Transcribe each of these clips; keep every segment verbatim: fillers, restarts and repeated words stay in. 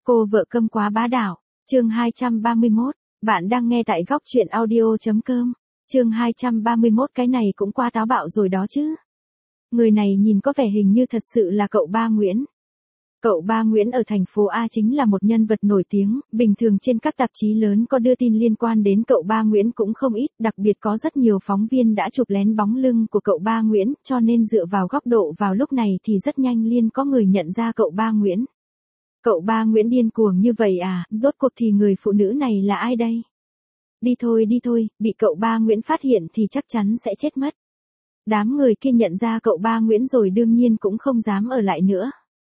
Cô vợ câm quá bá đạo, chương hai trăm ba mươi mốt, bạn đang nghe tại góc truyện audio.com, chương hai trăm ba mươi mốt cái này cũng quá táo bạo rồi đó chứ. Người này nhìn có vẻ hình như thật sự là cậu ba Nguyễn. Cậu ba Nguyễn ở thành phố A chính là một nhân vật nổi tiếng, bình thường trên các tạp chí lớn có đưa tin liên quan đến cậu ba Nguyễn cũng không ít, đặc biệt có rất nhiều phóng viên đã chụp lén bóng lưng của cậu ba Nguyễn, cho nên dựa vào góc độ vào lúc này thì rất nhanh liên có người nhận ra cậu ba Nguyễn. Cậu ba Nguyễn điên cuồng như vậy à, rốt cuộc thì người phụ nữ này là ai đây? Đi thôi đi thôi, bị cậu ba Nguyễn phát hiện thì chắc chắn sẽ chết mất. Đám người kia nhận ra cậu ba Nguyễn rồi đương nhiên cũng không dám ở lại nữa.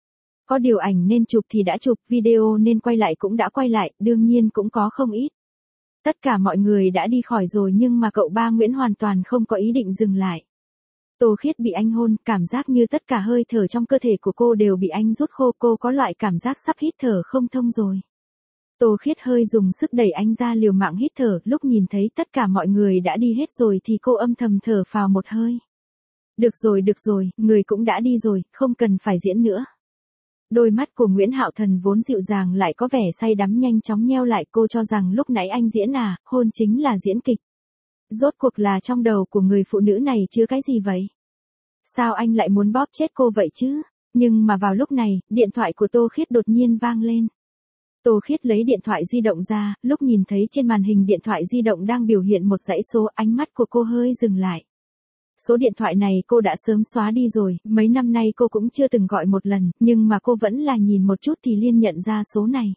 Có điều ảnh nên chụp thì đã chụp, video nên quay lại cũng đã quay lại, đương nhiên cũng có không ít. Tất cả mọi người đã đi khỏi rồi nhưng mà cậu ba Nguyễn hoàn toàn không có ý định dừng lại. Tô Khiết bị anh hôn, cảm giác như tất cả hơi thở trong cơ thể của cô đều bị anh rút khô, cô có loại cảm giác sắp hít thở không thông rồi. Tô Khiết hơi dùng sức đẩy anh ra liều mạng hít thở, lúc nhìn thấy tất cả mọi người đã đi hết rồi thì cô âm thầm thở phào một hơi. Được rồi được rồi, người cũng đã đi rồi, không cần phải diễn nữa. Đôi mắt của Nguyễn Hạo Thần vốn dịu dàng lại có vẻ say đắm nhanh chóng nheo lại, cô cho rằng lúc nãy anh diễn à, hôn chính là diễn kịch. Rốt cuộc là trong đầu của người phụ nữ này chứa cái gì vậy? Sao anh lại muốn bóp chết cô vậy chứ? Nhưng mà vào lúc này, điện thoại của Tô Khiết đột nhiên vang lên. Tô Khiết lấy điện thoại di động ra, lúc nhìn thấy trên màn hình điện thoại di động đang biểu hiện một dãy số, ánh mắt của cô hơi dừng lại. Số điện thoại này cô đã sớm xóa đi rồi, mấy năm nay cô cũng chưa từng gọi một lần, nhưng mà cô vẫn là nhìn một chút thì liên nhận ra số này.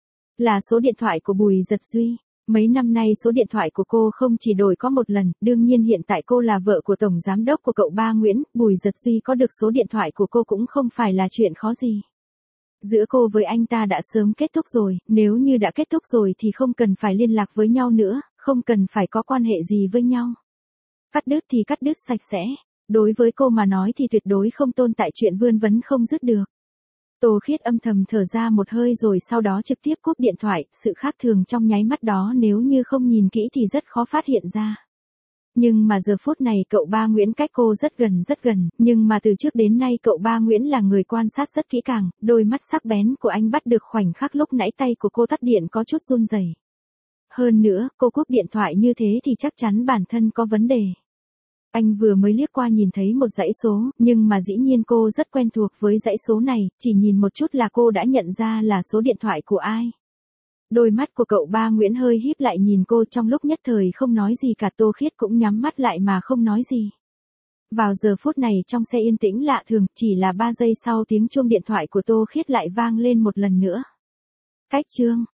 Là số điện thoại của Bùi Dật Duy. Mấy năm nay số điện thoại của cô không chỉ đổi có một lần, đương nhiên hiện tại cô là vợ của tổng giám đốc của cậu ba Nguyễn, Bùi Dật Duy có được số điện thoại của cô cũng không phải là chuyện khó gì. Giữa cô với anh ta đã sớm kết thúc rồi, nếu như đã kết thúc rồi thì không cần phải liên lạc với nhau nữa, không cần phải có quan hệ gì với nhau. Cắt đứt thì cắt đứt sạch sẽ, đối với cô mà nói thì tuyệt đối không tồn tại chuyện vươn vấn không dứt được. Tô Khiết âm thầm thở ra một hơi rồi sau đó trực tiếp cúp điện thoại, sự khác thường trong nháy mắt đó nếu như không nhìn kỹ thì rất khó phát hiện ra. Nhưng mà giờ phút này cậu ba Nguyễn cách cô rất gần rất gần, nhưng mà từ trước đến nay cậu ba Nguyễn là người quan sát rất kỹ càng, đôi mắt sắc bén của anh bắt được khoảnh khắc lúc nãy tay của cô tắt điện có chút run rẩy. Hơn nữa, cô cúp điện thoại như thế thì chắc chắn bản thân có vấn đề. Anh vừa mới liếc qua nhìn thấy một dãy số, nhưng mà dĩ nhiên cô rất quen thuộc với dãy số này, chỉ nhìn một chút là cô đã nhận ra là số điện thoại của ai. Đôi mắt của cậu ba Nguyễn hơi híp lại nhìn cô, trong lúc nhất thời không nói gì cả. Tô Khiết cũng nhắm mắt lại mà không nói gì. Vào giờ phút này trong xe yên tĩnh lạ thường, chỉ là ba giây sau tiếng chuông điện thoại của Tô Khiết lại vang lên một lần nữa. Cách chương,